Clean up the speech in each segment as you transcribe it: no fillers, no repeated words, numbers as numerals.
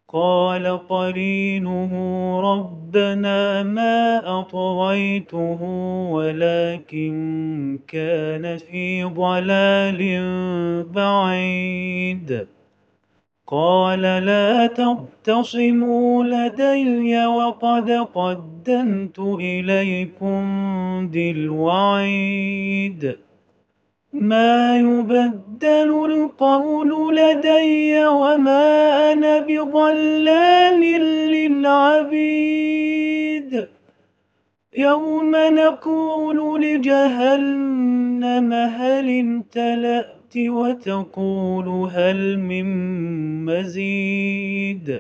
قال قرينه ربنا ما أطغيته ولكن كان في ضلال بعيد. قال لا تختصموا لدي وقد قدمت إليكم بالوعيد. ما يبدل القول لدي وما أنا بظلام للعبيد. يوم نقول لجهنم هل امتلأت وتقول هل من مزيد.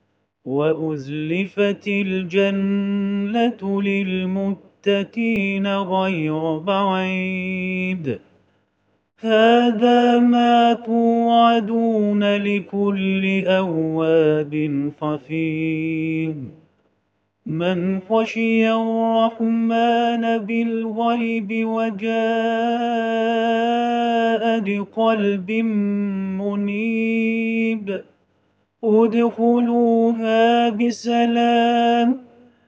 وأزلفت الجنة للمتقين غير بعيد. هذا ما توعدون لكل أواب حفيظ. من خشي الرحمن بالغيب وجاء بقلب منيب ادخلوها بسلام.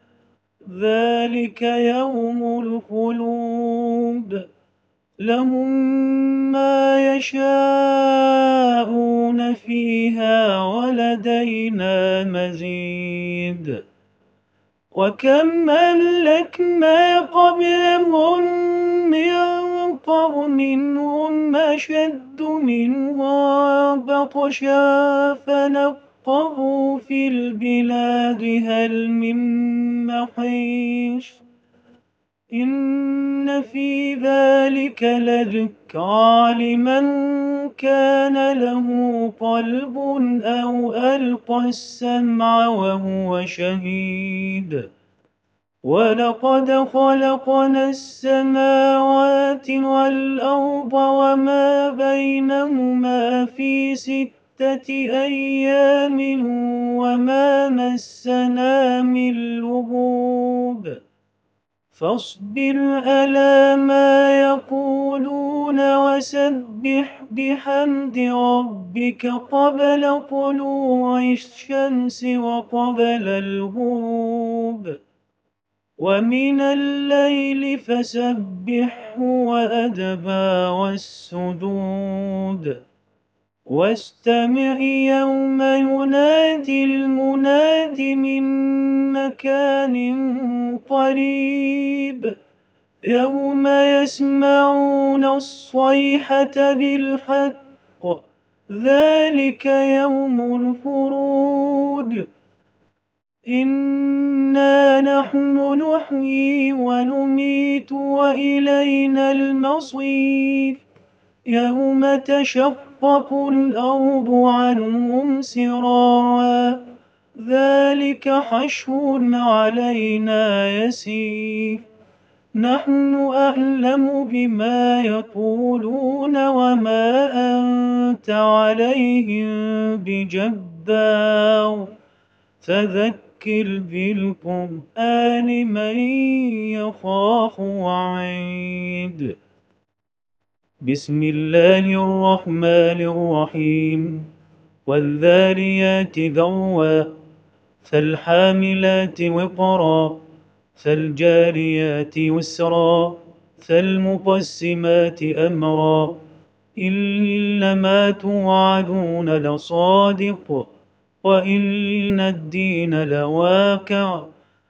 ذلك يوم الخلود. لهم ما يشاءون فيها ولدينا مزيد. وكم أهلكنا قبلهم من قرن هم أشد منهم بطشا فنقبوا في البلاد هل من محيص. إن في ذلك لذكرى لمن كان له قلب أو ألقى السمع وهو شهيد. ولقد خلقنا السماوات والأرض وما بينهما في 6 أيام وما مسنا من لغوب. فاصبر على ما يقولون وسبح بحمد ربك قبل طلوع الشمس وقبل الغروب. ومن الليل فسبحه وأدبار السجود. واستمع يوم ينادي المناد من مكان قريب. يوم يسمعون الصيحة بالحق. ذلك يوم الخروج. إنا نحن نحيي ونميت وإلينا المصير. يوم تشقق الأرض عنهم سراعا. ذلك حشر علينا يسير. نحن أعلم بما يقولون وما أنت عليهم بجبار. فذكر بالقرآن من يخاف وعيد. بسم الله الرحمن الرحيم. والذاريات ذروا فالحاملات وقرا فالجاريات يسرا فالمقسمات أمرا. إنما توعدون لصادق وإن الدين لواقع.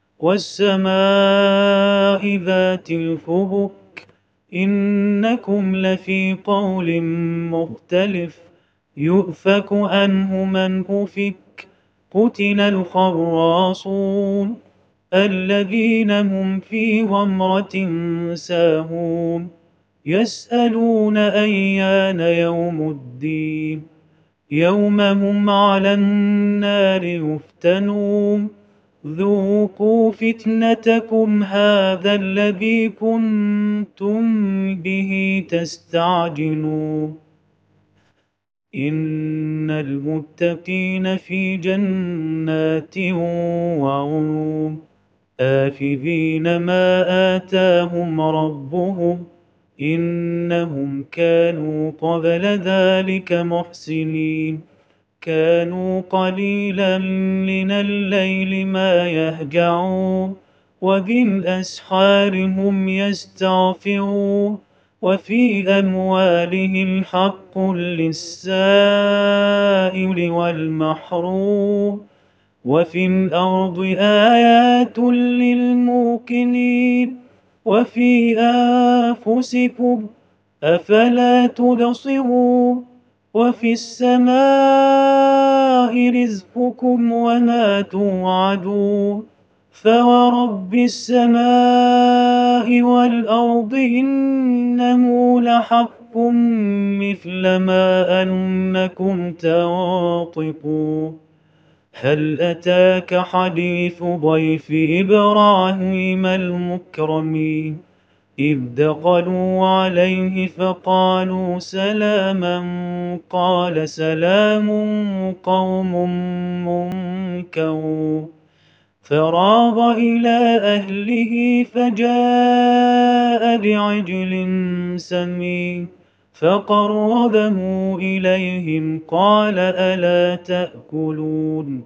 والسماء ذات الحبك إنكم لفي قول مختلف. يؤفك عنه من أفك. قتل الخراصون الذين هم في غمرة ساهون. يسألون أيان يوم الدين. يوم هم على النار يفتنون. ذوقوا فتنتكم هذا الذي كنتم به تستعجلون. إن المتقين في جنات وعيون آخذين ما آتاهم ربهم إنهم كانوا قبل ذلك محسنين. كانوا قليلا من الليل ما يهجعون وبالأسحار هم يستغفرون وفي أموالهم حق للسائل والمحروم وفي الأرض آيات للموقنين وفي أنفسكم أفلا تبصرون وفي السماء رزقكم وما توعدون فورب السماء والأرض إنه لحق مثل ما أنكم تنطقون هل أتاك حديث ضيف إبراهيم المكرمين إذ دخلوا عليه فقالوا سلاما قال سلام قوم منكرون فراغ إلى أهله فجاء بعجل سمين فقربه إليهم قال ألا تأكلون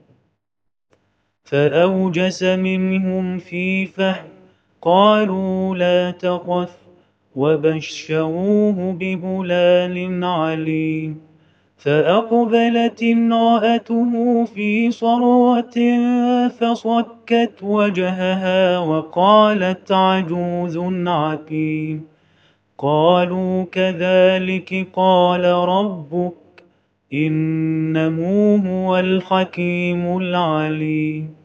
فأوجس منهم خيفة قالوا لا تخف وبشروه بغلام عليم فأقبلت امرأته في صرة فصكت وجهها وقالت عجوز عقيم قالوا كذلك قال ربك إنه هو الحكيم العليم